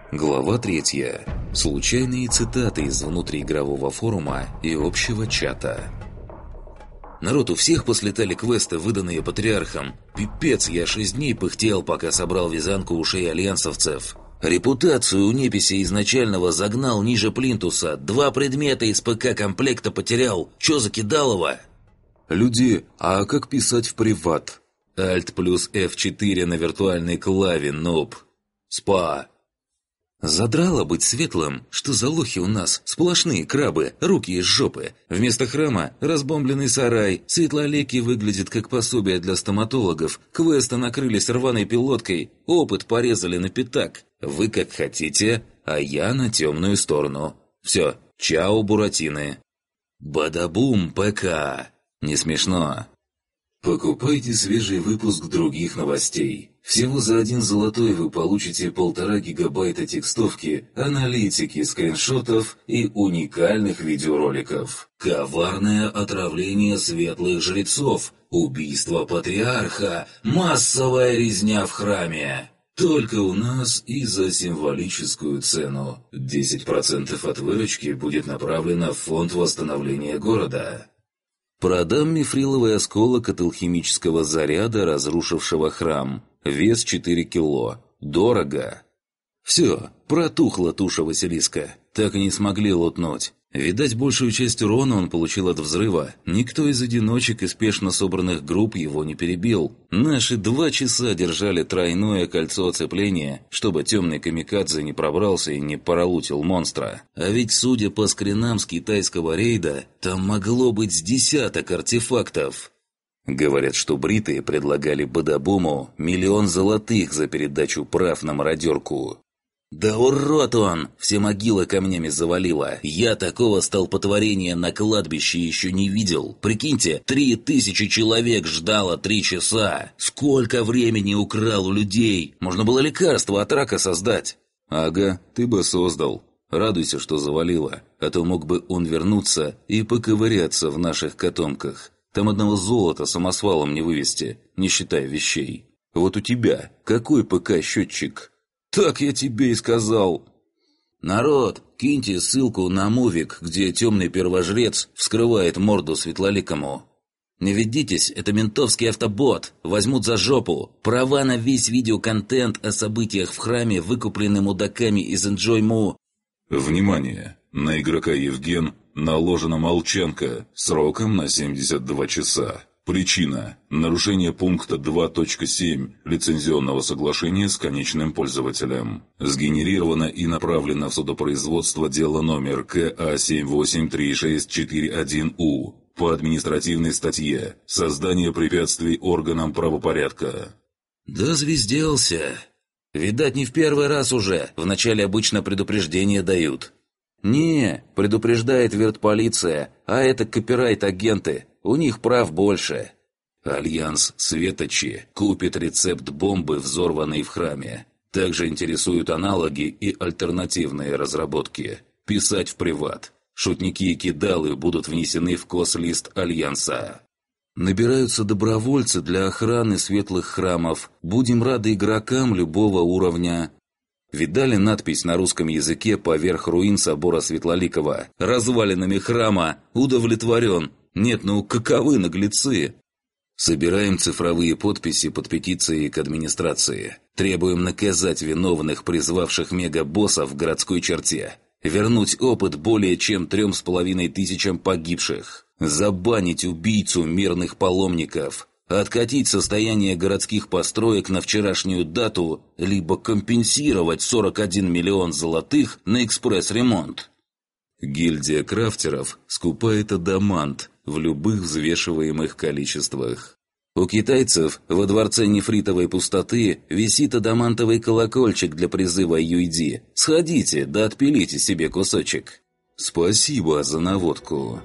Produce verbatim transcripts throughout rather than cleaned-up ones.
Глава третья. Случайные цитаты из внутриигрового форума и общего чата. Народ, у всех послетали квесты, выданные патриархом. Пипец, я шесть дней пыхтел, пока собрал вязанку ушей альянсовцев. Репутацию у неписи изначального загнал ниже плинтуса. Два предмета из ПК-комплекта потерял. Чё за кидалово? Люди, а как писать в приват? Альт плюс эф четыре на виртуальной клаве, нуб. Спа. Задрало быть светлым, что за лохи у нас, сплошные крабы, руки из жопы. Вместо храма разбомбленный сарай, светлолекий выглядит как пособие для стоматологов, квесты накрылись рваной пилоткой, опыт порезали на пятак. Вы как хотите, а я на темную сторону. Все, чао, буратины. Бадабум, ПК. Не смешно. Покупайте свежий выпуск других новостей. Всего за один золотой вы получите полтора гигабайта текстовки, аналитики, скриншотов и уникальных видеороликов. Коварное отравление светлых жрецов, убийство патриарха, массовая резня в храме. Только у нас и за символическую цену. десять процентов от выручки будет направлено в фонд восстановления города. Продам мифриловый осколок от алхимического заряда, разрушившего храм. Вес четыре кило. Дорого. Все, протухла туша Василиска. Так и не смогли лутнуть. Видать, большую часть урона он получил от взрыва. Никто из одиночек и спешно собранных групп его не перебил. Наши два часа держали тройное кольцо оцепления, чтобы темный камикадзе не пробрался и не пролутил монстра. А ведь, судя по скринам с китайского рейда, там могло быть с десяток артефактов. Говорят, что бритые предлагали Бадабуму миллион золотых за передачу прав на мародерку. Да урод он! Все могилы камнями завалило. Я такого столпотворения на кладбище еще не видел. Прикиньте, три тысячи человек ждало три часа. Сколько времени украл у людей? Можно было лекарство от рака создать. Ага, ты бы создал. Радуйся, что завалило. А то мог бы он вернуться и поковыряться в наших котомках. Там одного золота самосвалом не вывести, не считая вещей. Вот у тебя какой ПК-счетчик? Так я тебе и сказал. Народ, киньте ссылку на мувик, где темный первожрец вскрывает морду светлоликому. Не ведитесь, это ментовский автобот. Возьмут за жопу. Права на весь видеоконтент о событиях в храме выкуплены мудаками из Enjoy.mu. Внимание! На игрока Евген наложена молчанка сроком на семьдесят два часа. Причина – нарушение пункта два точка семь лицензионного соглашения с конечным пользователем. Сгенерировано и направлено в судопроизводство дело номер К А семь восемь три шесть четыре один У по административной статье «Создание препятствий органам правопорядка». Да звезделся. Видать, не в первый раз уже. Вначале обычно предупреждение дают. Не, предупреждает вертполиция, а это копирайт-агенты. У них прав больше. Альянс Светочи купит рецепт бомбы, взорванной в храме. Также интересуют аналоги и альтернативные разработки. Писать в приват. Шутники и кидалы будут внесены в кос-лист Альянса. Набираются добровольцы для охраны светлых храмов. Будем рады игрокам любого уровня. Видали надпись на русском языке поверх руин собора Светлоликова? Развалинами храма. Удовлетворен. Нет, ну каковы наглецы? Собираем цифровые подписи под петицией к администрации. Требуем наказать виновных, призвавших мегабоссов в городской черте. Вернуть опыт более чем трем с половиной тысячам погибших. Забанить убийцу мирных паломников. Откатить состояние городских построек на вчерашнюю дату, либо компенсировать сорок один миллион золотых на экспресс-ремонт. Гильдия крафтеров скупает адамант в любых взвешиваемых количествах. У китайцев во дворце нефритовой пустоты висит адамантовый колокольчик для призыва ю ай ди. Сходите, да отпилите себе кусочек. Спасибо за наводку.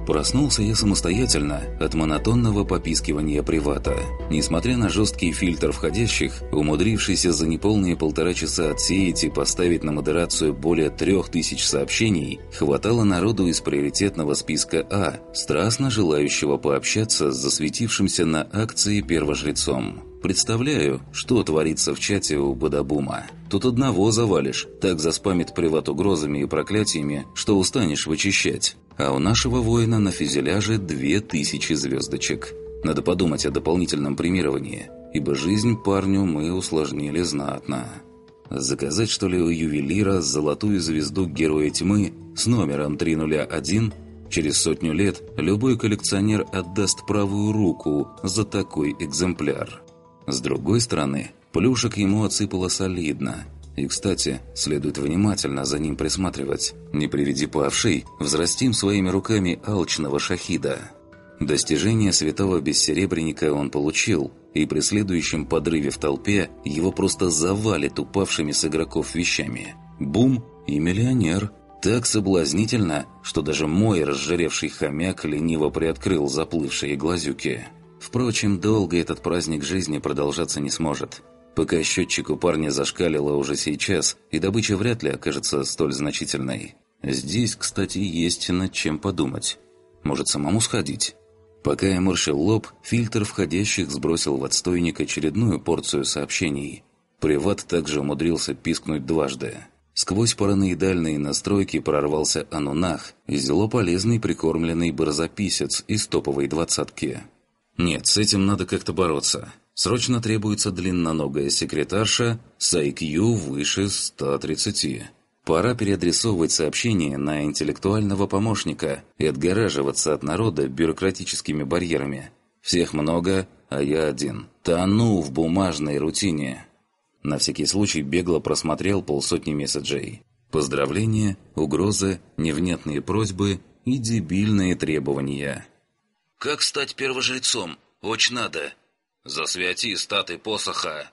Проснулся я самостоятельно от монотонного попискивания привата. Несмотря на жесткий фильтр входящих, умудрившийся за неполные полтора часа отсеять и поставить на модерацию более трех тысяч сообщений, хватало народу из приоритетного списка А, страстно желающего пообщаться с засветившимся на акции первожрецом. Представляю, что творится в чате у Бадабума. Тут одного завалишь, так заспамит приват угрозами и проклятиями, что устанешь вычищать. А у нашего воина на фюзеляже две тысячи звездочек. Надо подумать о дополнительном премировании, ибо жизнь парню мы усложнили знатно. Заказать, что ли, у ювелира золотую звезду Героя Тьмы с номером три ноль один? Через сотню лет любой коллекционер отдаст правую руку за такой экземпляр. С другой стороны, плюшек ему отсыпало солидно. И, кстати, следует внимательно за ним присматривать. Не приведи павший, взрастим своими руками алчного шахида. Достижение святого бессеребренника он получил, и при следующем подрыве в толпе его просто завалит упавшими с игроков вещами. Бум! И миллионер. Так соблазнительно, что даже мой разжиревший хомяк лениво приоткрыл заплывшие глазюки. Впрочем, долго этот праздник жизни продолжаться не сможет. Пока счетчик у парня зашкалило уже сейчас, и добыча вряд ли окажется столь значительной. Здесь, кстати, есть над чем подумать. Может, самому сходить? Пока я морщил лоб, фильтр входящих сбросил в отстойник очередную порцию сообщений. Приват также умудрился пискнуть дважды. Сквозь параноидальные настройки прорвался анунах и злополезный прикормленный барзаписец из топовой двадцатки. Нет, с этим надо как-то бороться. Срочно требуется длинноногая секретарша с ай кью выше ста тридцати. Пора переадресовывать сообщения на интеллектуального помощника и отгораживаться от народа бюрократическими барьерами. Всех много, а я один. Тону в бумажной рутине. На всякий случай бегло просмотрел полсотни месседжей. Поздравления, угрозы, невнятные просьбы и дебильные требования. «Как стать первожрецом? Очень надо!» «Засвяти статы посоха!»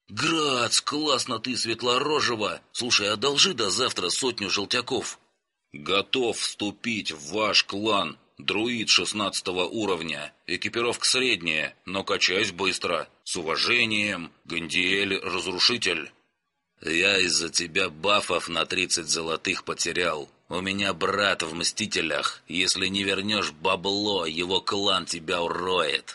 «Грац, классно ты, светлорожего! Слушай, одолжи до завтра сотню желтяков!» «Готов вступить в ваш клан! Друид шестнадцатого уровня! Экипировка средняя, но качаюсь быстро! С уважением, Гандиэль-разрушитель!» «Я из-за тебя бафов на тридцать золотых потерял! У меня брат в Мстителях! Если не вернешь бабло, его клан тебя уроет!»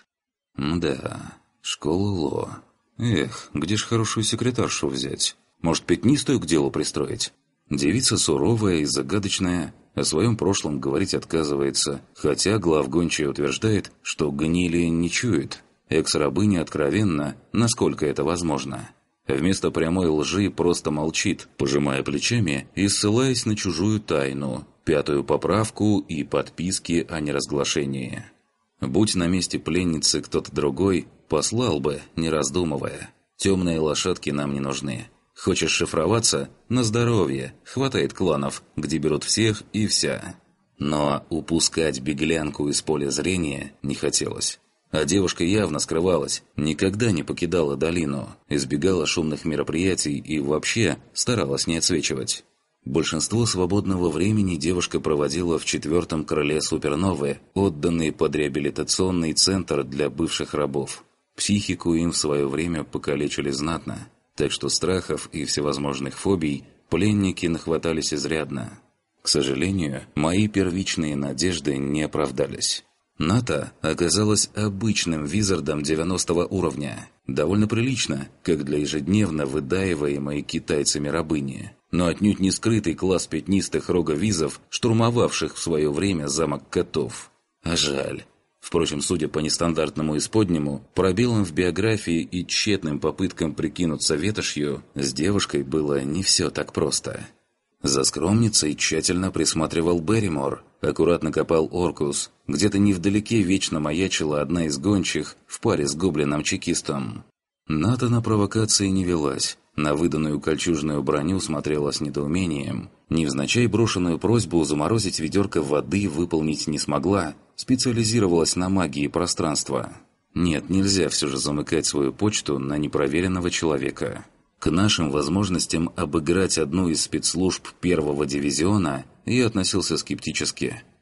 «Да, школа Ло. Эх, где ж хорошую секретаршу взять? Может, пятнистую к делу пристроить? Девица суровая и загадочная, о своем прошлом говорить отказывается, хотя главгончая утверждает, что гнили не чует. Экс-рабыня откровенно, насколько это возможно. Вместо прямой лжи просто молчит, пожимая плечами и ссылаясь на чужую тайну, пятую поправку и подписки о неразглашении. Будь на месте пленницы кто-то другой, послал бы, не раздумывая. Темные лошадки нам не нужны. Хочешь шифроваться? На здоровье. Хватает кланов, где берут всех и вся. Но упускать беглянку из поля зрения не хотелось. А девушка явно скрывалась, никогда не покидала долину, избегала шумных мероприятий и вообще старалась не отсвечивать. Большинство свободного времени девушка проводила в четвертом крыле Суперновы, отданный под реабилитационный центр для бывших рабов. Психику им в свое время покалечили знатно, так что страхов и всевозможных фобий пленники нахватались изрядно. К сожалению, мои первичные надежды не оправдались. Ната оказалась обычным визардом девяностого уровня. Довольно прилично, как для ежедневно выдаиваемой китайцами рабыни. Но отнюдь не скрытый класс пятнистых роговизов, штурмовавших в свое время замок котов. А жаль. Впрочем, судя по нестандартному исподнему, пробелам в биографии и тщетным попыткам прикинуться ветошью, с девушкой было не все так просто. За скромницей тщательно присматривал Берримор, аккуратно копал Оркус, где-то невдалеке вечно маячила одна из гончих в паре с гоблином-чекистом. Ната на провокации не велась, на выданную кольчужную броню смотрела с недоумением, невзначай брошенную просьбу заморозить ведерко воды выполнить не смогла, специализировалась на магии пространства. Нет, нельзя все же замыкать свою почту на непроверенного человека. К нашим возможностям обыграть одну из спецслужб первого дивизиона я относился скептически.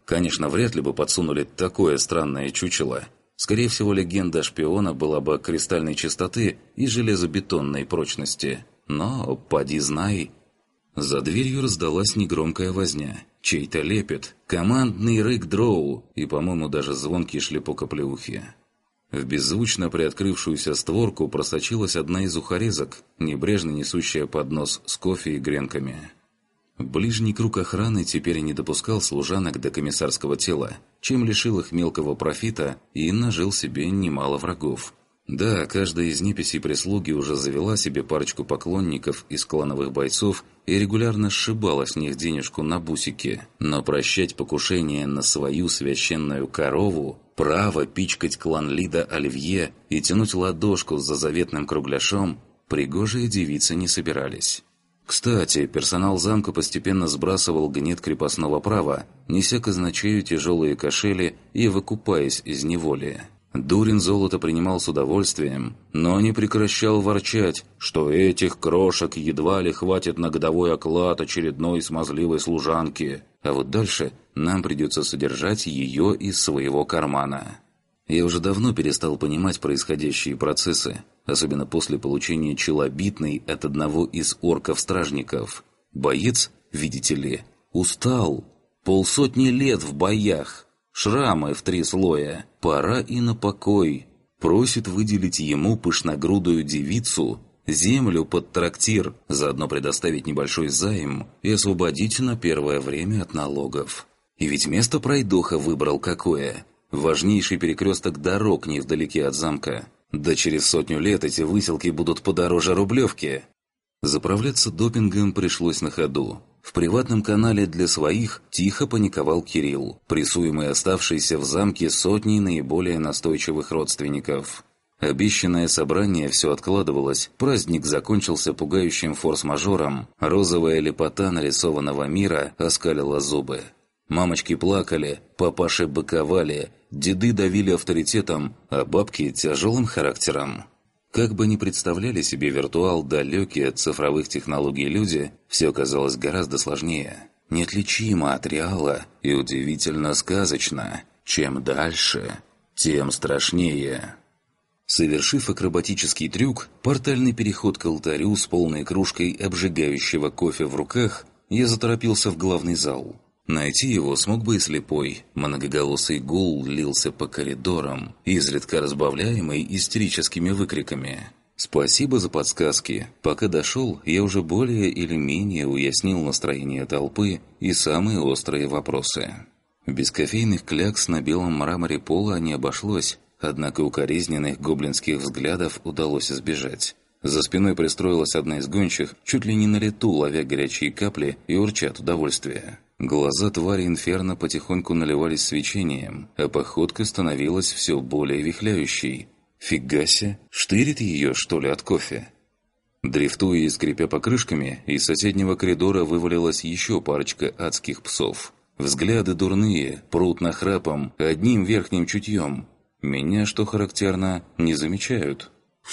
Конечно, вряд ли бы подсунули такое странное чучело. Скорее всего, легенда шпиона была бы кристальной чистоты и железобетонной прочности. Но поди знай. За дверью раздалась негромкая возня. Чей-то лепет, командный рык дроу и, по-моему, даже звонкий шлепок оплеухи. В беззвучно приоткрывшуюся створку просочилась одна из ухарезок, небрежно несущая поднос с кофе и гренками. Ближний круг охраны теперь не допускал служанок до комиссарского тела, чем лишил их мелкого профита и нажил себе немало врагов. Да, каждая из неписей прислуги уже завела себе парочку поклонников из клановых бойцов и регулярно сшибала с них денежку на бусики, но прощать покушение на свою священную корову, право пичкать клан Лида Оливье и тянуть ладошку за заветным кругляшом пригожие девицы не собирались. Кстати, персонал замка постепенно сбрасывал гнет крепостного права, неся казначею тяжелые кошели и выкупаясь из неволи. Дурин золото принимал с удовольствием, но не прекращал ворчать, что этих крошек едва ли хватит на годовой оклад очередной смазливой служанки, а вот дальше нам придется содержать ее из своего кармана. Я уже давно перестал понимать происходящие процессы, особенно после получения челобитной от одного из орков-стражников. Боец, видите ли, устал. Полсотни лет в боях. Шрамы в три слоя. Пора и на покой. Просит выделить ему пышногрудую девицу, землю под трактир, заодно предоставить небольшой займ и освободить на первое время от налогов. И ведь место пройдоха выбрал какое? Важнейший перекресток дорог невдалеке от замка. Да через сотню лет эти выселки будут подороже Рублевки. Заправляться допингом пришлось на ходу. В приватном канале для своих тихо паниковал Кирилл, прессуемый оставшийся в замке сотней наиболее настойчивых родственников. Обещанное собрание все откладывалось, праздник закончился пугающим форс-мажором, розовая лепота нарисованного мира оскалила зубы. Мамочки плакали, папаши быковали, деды давили авторитетом, а бабки – тяжелым характером. Как бы ни представляли себе виртуал далекие от цифровых технологий люди, все казалось гораздо сложнее, неотличимо от реала и удивительно сказочно. Чем дальше, тем страшнее. Совершив акробатический трюк, портальный переход к алтарю с полной кружкой обжигающего кофе в руках, я заторопился в главный зал. Найти его смог бы и слепой. Многоголосый гул лился по коридорам, изредка разбавляемый истерическими выкриками. Спасибо за подсказки. Пока дошел, я уже более или менее уяснил настроение толпы и самые острые вопросы. Без кофейных клякс на белом мраморе пола не обошлось, однако укоризненных гоблинских взглядов удалось избежать. За спиной пристроилась одна из гончих, чуть ли не на лету ловя горячие капли и урча от удовольствия. Глаза твари инферно потихоньку наливались свечением, а походка становилась все более вихляющей. Фигася, штырит ее, что ли, от кофе? Дрифтуя и скрипя покрышками, из соседнего коридора вывалилась еще парочка адских псов. Взгляды дурные, прут нахрапом, одним верхним чутьем. Меня, что характерно, не замечают.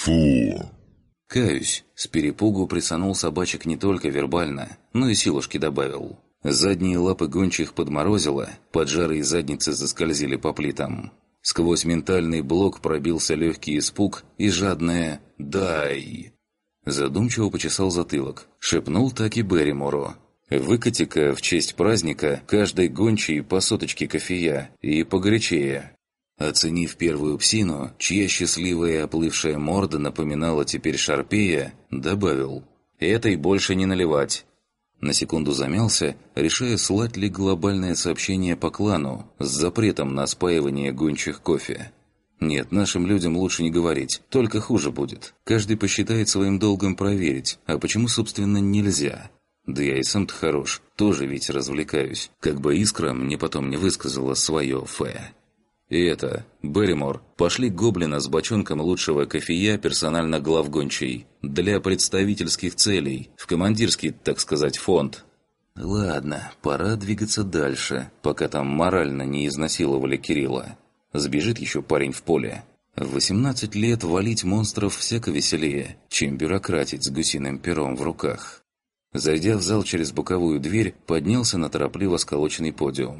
Фу! Каюсь, с перепугу присанул собачек не только вербально, но и силушки добавил. Задние лапы гончих подморозило, поджарые задницы заскользили по плитам. Сквозь ментальный блок пробился легкий испуг и жадное «Дай!». Задумчиво почесал затылок, шепнул так и Берримору. «Выкати-ка в честь праздника каждой гончей по соточке кофея и погорячее». Оценив первую псину, чья счастливая оплывшая морда напоминала теперь шарпея, добавил «Этой больше не наливать». На секунду замялся, решая, слать ли глобальное сообщение по клану с запретом на спаивание гончих кофе. Нет, нашим людям лучше не говорить, только хуже будет. Каждый посчитает своим долгом проверить, а почему, собственно, нельзя? Да я и сам-то хорош, тоже ведь развлекаюсь, как бы Искра мне потом не высказала свое фэ. И это, Берримор, пошли гоблина с бочонком лучшего кофея персонально главгончей. Для представительских целей, в командирский, так сказать, фонд. Ладно, пора двигаться дальше, пока там морально не изнасиловали Кирилла. Сбежит еще парень в поле. В восемнадцать лет валить монстров всяко веселее, чем бюрократить с гусиным пером в руках. Зайдя в зал через боковую дверь, поднялся на торопливо сколоченный подиум.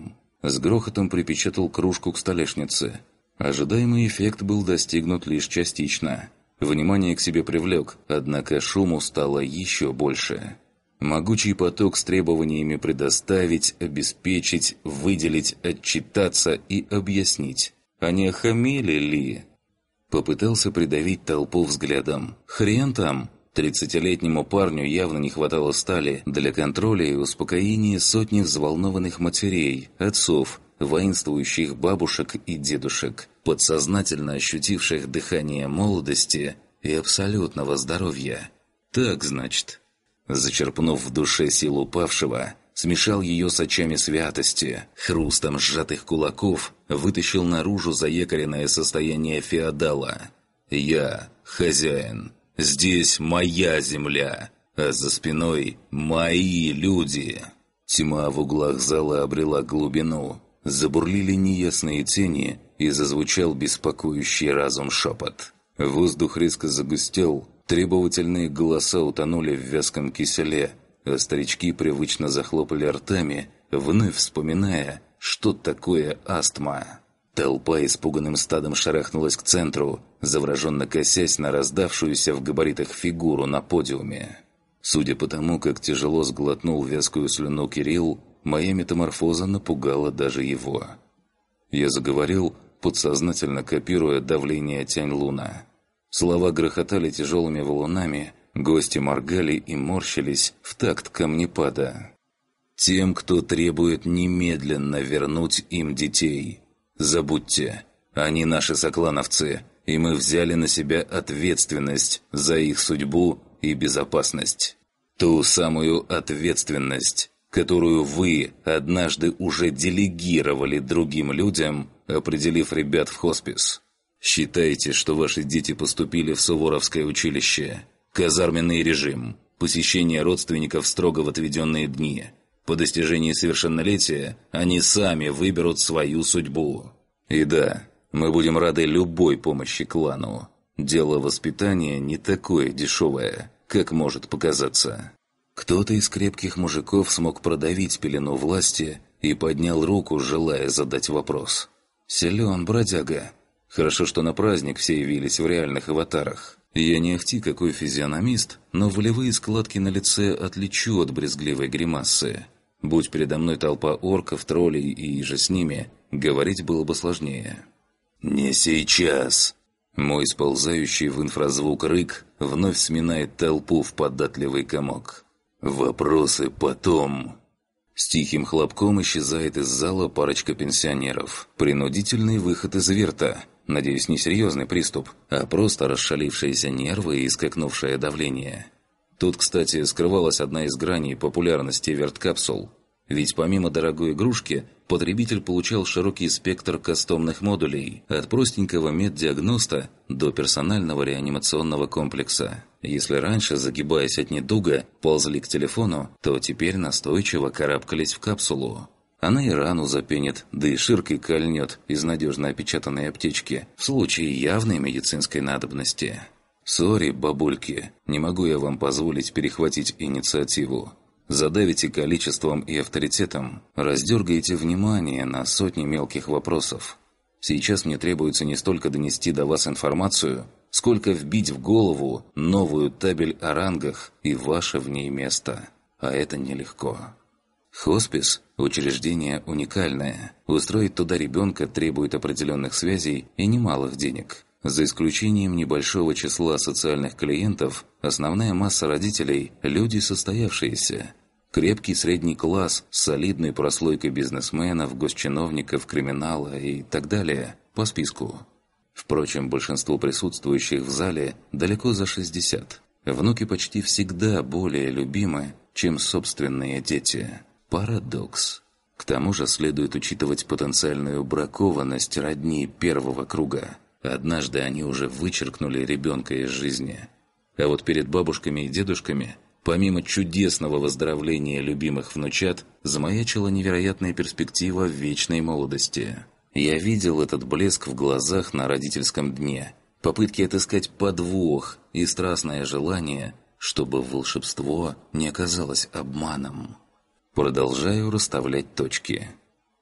С грохотом припечатал кружку к столешнице. Ожидаемый эффект был достигнут лишь частично. Внимание к себе привлек, однако шуму стало еще больше. Могучий поток с требованиями предоставить, обеспечить, выделить, отчитаться и объяснить. А не охамели ли? Попытался придавить толпу взглядом. Хрен там! Тридцатилетнему парню явно не хватало стали для контроля и успокоения сотни взволнованных матерей, отцов, воинствующих бабушек и дедушек, подсознательно ощутивших дыхание молодости и абсолютного здоровья. Так, значит. Зачерпнув в душе силу павшего, смешал ее с очами святости, хрустом сжатых кулаков вытащил наружу заекаренное состояние феодала. «Я хозяин. Здесь моя земля, а за спиной мои люди». Тьма в углах зала обрела глубину. Забурлили неясные тени, и зазвучал беспокоящий разум шепот. Воздух резко загустел, требовательные голоса утонули в вязком киселе, а старички привычно захлопали ртами, вновь вспоминая, что такое астма. Толпа испуганным стадом шарахнулась к центру, завороженно косясь на раздавшуюся в габаритах фигуру на подиуме. Судя по тому, как тяжело сглотнул вязкую слюну Кирилл, моя метаморфоза напугала даже его. Я заговорил, подсознательно копируя давление Тянь-Луна. Слова грохотали тяжелыми валунами, гости моргали и морщились в такт камнепада. «Тем, кто требует немедленно вернуть им детей. Забудьте, они наши соклановцы, и мы взяли на себя ответственность за их судьбу и безопасность. Ту самую ответственность, которую вы однажды уже делегировали другим людям, определив ребят в хоспис. Считайте, что ваши дети поступили в Суворовское училище. Казарменный режим, посещение родственников строго в отведенные дни. По достижении совершеннолетия они сами выберут свою судьбу. И да, мы будем рады любой помощи клану. Дело воспитания не такое дешевое, как может показаться». Кто-то из крепких мужиков смог продавить пелену власти и поднял руку, желая задать вопрос. «Силен, бродяга. Хорошо, что на праздник все явились в реальных аватарах. Я не ахти какой физиономист, но волевые складки на лице отличу от брезгливой гримасы. Будь передо мной толпа орков, троллей и же с ними, говорить было бы сложнее». «Не сейчас!» Мой сползающий в инфразвук рык вновь сминает толпу в податливый комок. «Вопросы потом!» С тихим хлопком исчезает из зала парочка пенсионеров. Принудительный выход из верта. Надеюсь, не серьезный приступ, а просто расшалившиеся нервы и скакнувшее давление. Тут, кстати, скрывалась одна из граней популярности верткапсул. Ведь помимо дорогой игрушки, потребитель получал широкий спектр кастомных модулей, от простенького меддиагноста до персонального реанимационного комплекса. Если раньше, загибаясь от недуга, ползли к телефону, то теперь настойчиво карабкались в капсулу. Она и рану запенит, да и ширкой кольнет из надежно опечатанной аптечки в случае явной медицинской надобности. «Сори, бабульки, не могу я вам позволить перехватить инициативу. Задавите количеством и авторитетом, раздергаете внимание на сотни мелких вопросов. Сейчас мне требуется не столько донести до вас информацию, сколько вбить в голову новую табель о рангах и ваше в ней место. А это нелегко. Хоспис – учреждение уникальное. Устроить туда ребенка требует определенных связей и немалых денег. За исключением небольшого числа социальных клиентов, основная масса родителей – люди состоявшиеся. Крепкий средний класс с солидной прослойкой бизнесменов, госчиновников, криминала и так далее по списку. Впрочем, большинству присутствующих в зале далеко за шестьдесят. Внуки почти всегда более любимы, чем собственные дети. Парадокс. К тому же следует учитывать потенциальную бракованность родни первого круга. Однажды они уже вычеркнули ребенка из жизни. А вот перед бабушками и дедушками, помимо чудесного выздоровления любимых внучат, замаячила невероятная перспектива вечной молодости. Я видел этот блеск в глазах на родительском дне, попытки отыскать подвох и страстное желание, чтобы волшебство не оказалось обманом. Продолжаю расставлять точки.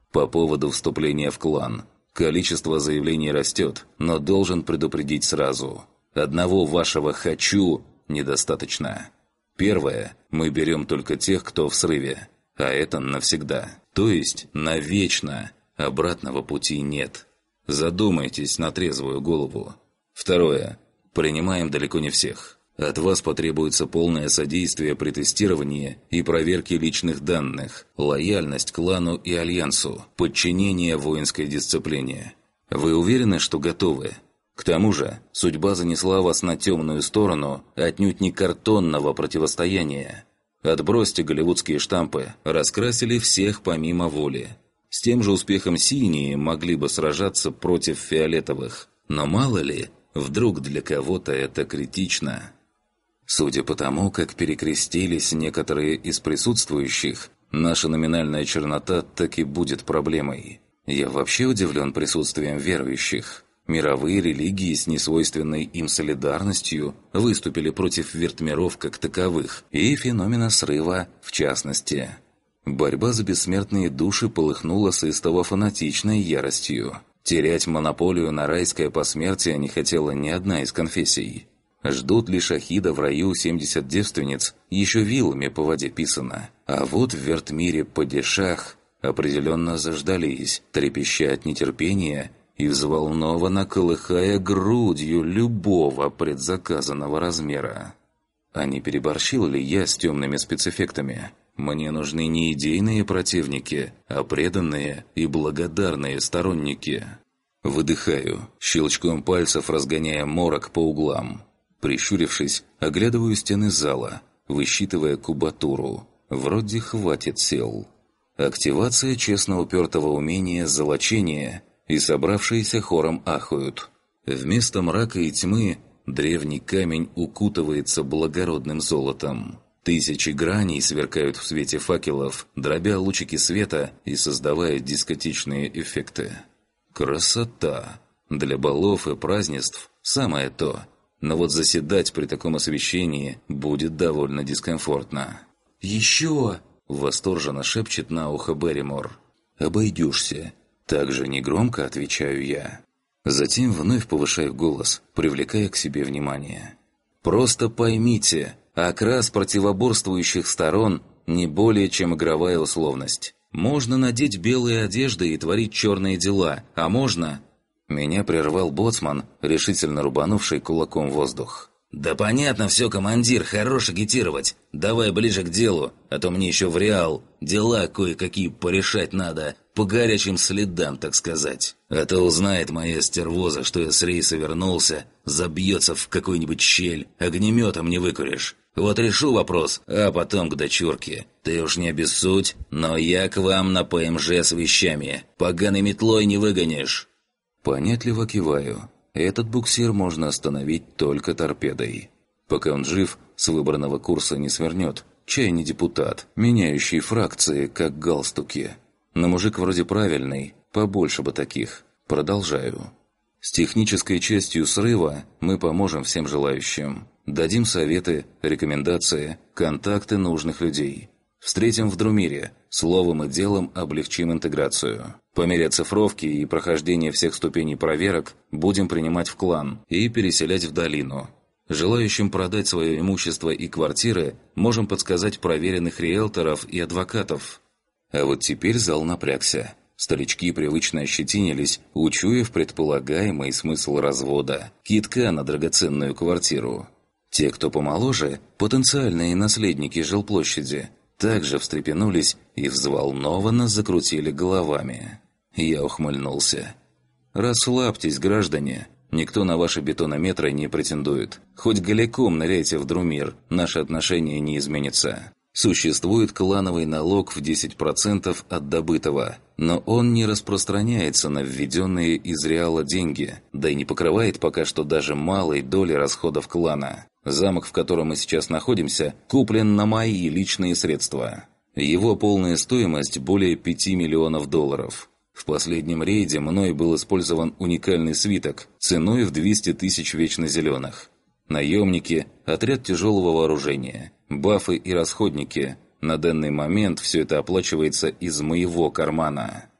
По поводу вступления в клан. Количество заявлений растет, но должен предупредить сразу. Одного вашего «хочу» недостаточно. Первое. Мы берем только тех, кто в срыве. А это навсегда. То есть навечно. Обратного пути нет. Задумайтесь на трезвую голову. Второе. Принимаем далеко не всех. От вас потребуется полное содействие при тестировании и проверке личных данных, лояльность клану и альянсу, подчинение воинской дисциплине. Вы уверены, что готовы? К тому же, судьба занесла вас на темную сторону отнюдь не картонного противостояния. Отбросьте голливудские штампы, раскрасили всех помимо воли. С тем же успехом синие могли бы сражаться против фиолетовых. Но мало ли, вдруг для кого-то это критично. Судя по тому, как перекрестились некоторые из присутствующих, наша номинальная чернота так и будет проблемой. Я вообще удивлен присутствием верующих. Мировые религии с несвойственной им солидарностью выступили против вертмиров как таковых и феномена срыва в частности. Борьба за бессмертные души полыхнула с истово фанатичной яростью. Терять монополию на райское посмертие не хотела ни одна из конфессий. Ждут ли шахида в раю семьдесят девственниц, еще вилами по воде писано. А вот в вертмире падишах определенно заждались, трепеща от нетерпения и взволнованно колыхая грудью любого предзаказанного размера. А не переборщил ли я с темными спецэффектами? Мне нужны не идейные противники, а преданные и благодарные сторонники. Выдыхаю, щелчком пальцев разгоняя морок по углам. Прищурившись, оглядываю стены зала, высчитывая кубатуру. Вроде хватит сил. Активация честно упертого умения золочения, и собравшиеся хором ахают. Вместо мрака и тьмы древний камень укутывается благородным золотом. Тысячи граней сверкают в свете факелов, дробя лучики света и создавая дискотечные эффекты. Красота! Для балов и празднеств самое то. Но вот заседать при таком освещении будет довольно дискомфортно. «Еще!» – восторженно шепчет на ухо Берримор. «Обойдешься!» – также негромко отвечаю я. Затем вновь повышаю голос, привлекая к себе внимание. «Просто поймите, окрас противоборствующих сторон не более чем игровая условность. Можно надеть белые одежды и творить черные дела, а можно...» Меня прервал боцман, решительно рубанувший кулаком воздух. «Да понятно все, командир, хорош агитировать. Давай ближе к делу, а то мне еще в Реал дела кое-какие порешать надо, по горячим следам, так сказать. А то узнает моя стервоза, что я с рейса вернулся, забьется в какую-нибудь щель, огнеметом не выкуришь. Вот решу вопрос, а потом к дочурке. Ты уж не обессудь, но я к вам на ПМЖ с вещами. Поганой метлой не выгонишь». Понятливо киваю. Этот буксир можно остановить только торпедой. Пока он жив, с выбранного курса не свернет. Чай не депутат, меняющий фракции, как галстуки. Но мужик вроде правильный, побольше бы таких. Продолжаю. С технической частью срыва мы поможем всем желающим. Дадим советы, рекомендации, контакты нужных людей. Встретим в Друмире, словом и делом облегчим интеграцию. По мере оцифровки и прохождения всех ступеней проверок будем принимать в клан и переселять в долину. Желающим продать свое имущество и квартиры можем подсказать проверенных риэлторов и адвокатов. А вот теперь зал напрягся. Старички привычно ощетинились, учуяв предполагаемый смысл развода, кидка на драгоценную квартиру. Те, кто помоложе, потенциальные наследники жилплощади, также встрепенулись и взволнованно закрутили головами. Я ухмыльнулся. «Расслабьтесь, граждане. Никто на ваши бетонометры не претендует. Хоть голиком ныряйте в Друмир, наши отношения не изменятся. Существует клановый налог в десять процентов от добытого, но он не распространяется на введенные из Реала деньги, да и не покрывает пока что даже малой доли расходов клана. Замок, в котором мы сейчас находимся, куплен на мои личные средства. Его полная стоимость более пяти миллионов долларов. В последнем рейде мной был использован уникальный свиток ценой в двести тысяч вечно зеленых. Наемники, отряд тяжелого вооружения, бафы и расходники. На данный момент все это оплачивается из моего кармана.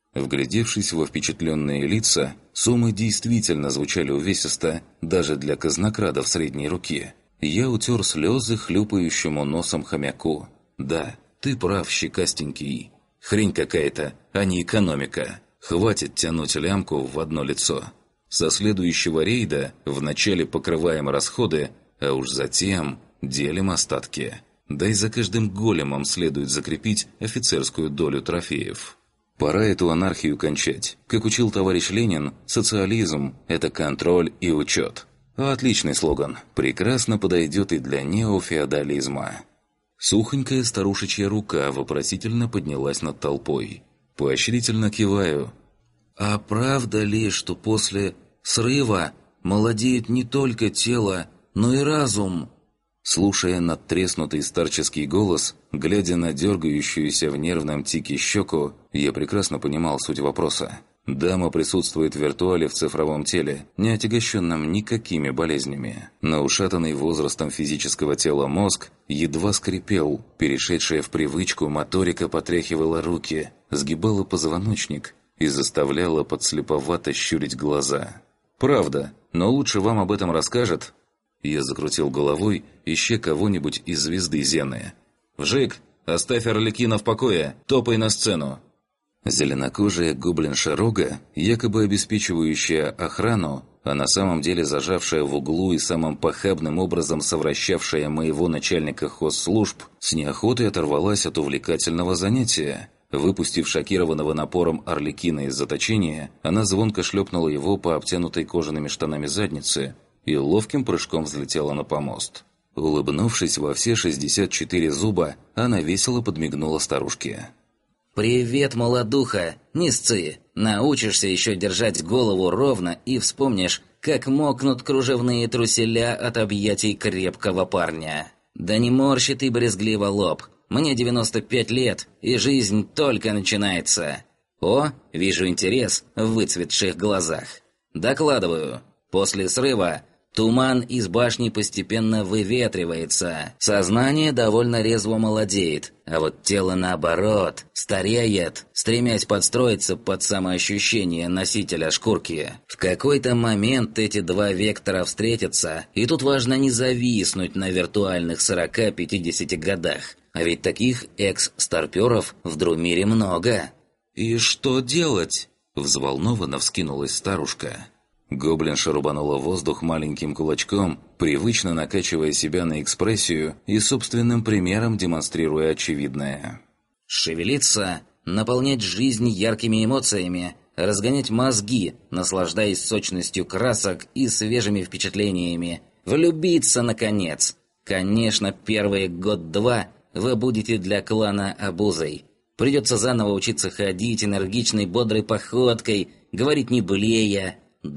Вглядевшись во впечатленные лица, суммы действительно звучали увесисто даже для казнокрадов средней руки. Я утер слезы хлюпающему носом хомяку. «Да, ты прав, щекастенький. Хрень какая-то, а не экономика. Хватит тянуть лямку в одно лицо. Со следующего рейда вначале покрываем расходы, а уж затем делим остатки. Да и за каждым големом следует закрепить офицерскую долю трофеев». Пора эту анархию кончать. Как учил товарищ Ленин, социализм – это контроль и учет. Отличный слоган. Прекрасно подойдет и для неофеодализма. Сухонькая старушечья рука вопросительно поднялась над толпой. Поощрительно киваю. «А правда ли, что после срыва молодеет не только тело, но и разум?» Слушая надтреснутый старческий голос, глядя на дергающуюся в нервном тике щеку, я прекрасно понимал суть вопроса. Дама присутствует в виртуале в цифровом теле, не отягощенном никакими болезнями. Но ушатанный возрастом физического тела мозг едва скрипел, перешедшая в привычку моторика потряхивала руки, сгибала позвоночник и заставляла подслеповато щурить глаза. «Правда, но лучше вам об этом расскажет...» Я закрутил головой, ища кого-нибудь из звезды Зены. «Вжик, оставь Арлекина в покое, топай на сцену!» Зеленокожая гоблинша Рога, якобы обеспечивающая охрану, а на самом деле зажавшая в углу и самым похабным образом совращавшая моего начальника хозслужб, с неохотой оторвалась от увлекательного занятия. Выпустив шокированного напором Арлекина из заточения, она звонко шлепнула его по обтянутой кожаными штанами заднице и ловким прыжком взлетела на помост. Улыбнувшись во все шестьдесят четыре зуба, она весело подмигнула старушке. «Привет, молодуха! Не сцы! Научишься еще держать голову ровно и вспомнишь, как мокнут кружевные труселя от объятий крепкого парня. Да не морщи ты брезгливо лоб! Мне девяносто пять лет, и жизнь только начинается! О, вижу интерес в выцветших глазах! Докладываю, после срыва туман из башни постепенно выветривается, сознание довольно резво молодеет, а вот тело, наоборот, стареет, стремясь подстроиться под самоощущение носителя шкурки. В какой-то момент эти два вектора встретятся, и тут важно не зависнуть на виртуальных сорока-пятидесяти годах. А ведь таких экс-старпёров в Друмире много. «И что делать?» – взволнованно вскинулась старушка. Гоблинша рубанула воздух маленьким кулачком, привычно накачивая себя на экспрессию и собственным примером демонстрируя очевидное. Шевелиться, наполнять жизнь яркими эмоциями, разгонять мозги, наслаждаясь сочностью красок и свежими впечатлениями. Влюбиться, наконец! Конечно, первые год-два вы будете для клана обузой. Придется заново учиться ходить энергичной, бодрой походкой, говорить не блея,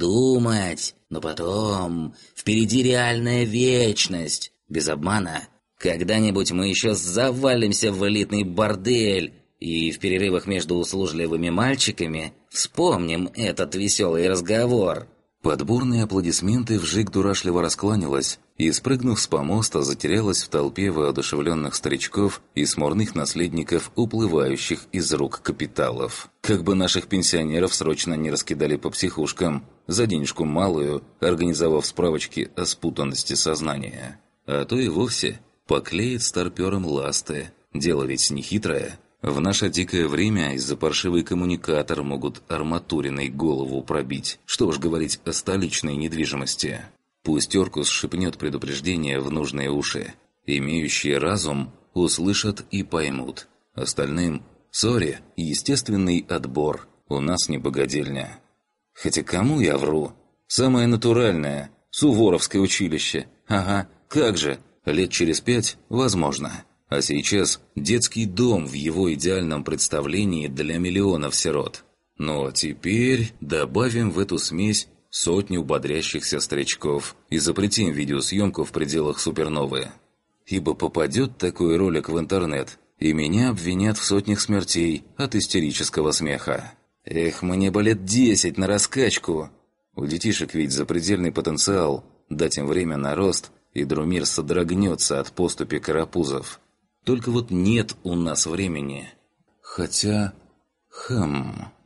думать, но потом впереди реальная вечность, без обмана. Когда-нибудь мы еще завалимся в элитный бордель, и в перерывах между услужливыми мальчиками вспомним этот веселый разговор. Под бурные аплодисменты Вжик дурашливо раскланялась и, спрыгнув с помоста, затерялась в толпе воодушевленных старичков и смурных наследников уплывающих из рук капиталов. Как бы наших пенсионеров срочно не раскидали по психушкам, за денежку малую, организовав справочки о спутанности сознания. А то и вовсе поклеит старпёром ласты. Дело ведь нехитрое. В наше дикое время из-за паршивый коммуникатор могут арматуриной голову пробить. Что уж говорить о столичной недвижимости. Пусть Оркус шепнет предупреждение в нужные уши. Имеющие разум услышат и поймут. Остальным сори, естественный отбор. У нас не богадельня. Хотя кому я вру? Самое натуральное. Суворовское училище. Ага, как же. Лет через пять – возможно. А сейчас детский дом в его идеальном представлении для миллионов сирот. Ну а теперь добавим в эту смесь сотню бодрящихся старичков и запретим видеосъемку в пределах суперновы. Ибо попадет такой ролик в интернет, и меня обвинят в сотнях смертей от истерического смеха. Эх, мне бы лет десять на раскачку. У детишек ведь запредельный потенциал, дать им время на рост, и Друмир содрогнется от поступи карапузов. Только вот нет у нас времени. Хотя... Хм...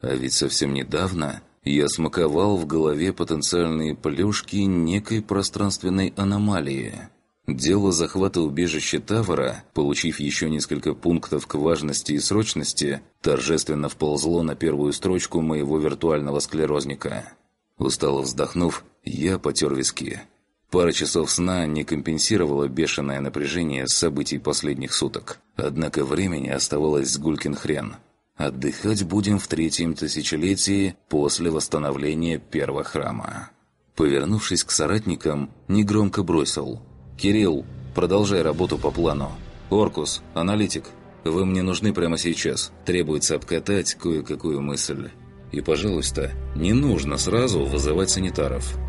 А ведь совсем недавно я смаковал в голове потенциальные плюшки некой пространственной аномалии. Дело захвата убежища Тавара, получив еще несколько пунктов к важности и срочности, торжественно вползло на первую строчку моего виртуального склерозника. Устало вздохнув, я потер виски. Пара часов сна не компенсировала бешеное напряжение событий последних суток. Однако времени оставалось с гулькин хрен. Отдыхать будем в третьем тысячелетии после восстановления первого храма. Повернувшись к соратникам, негромко бросил: «Кирилл, продолжай работу по плану. Оркус, аналитик, вы мне нужны прямо сейчас. Требуется обкатать кое-какую мысль. И, пожалуйста, не нужно сразу вызывать санитаров.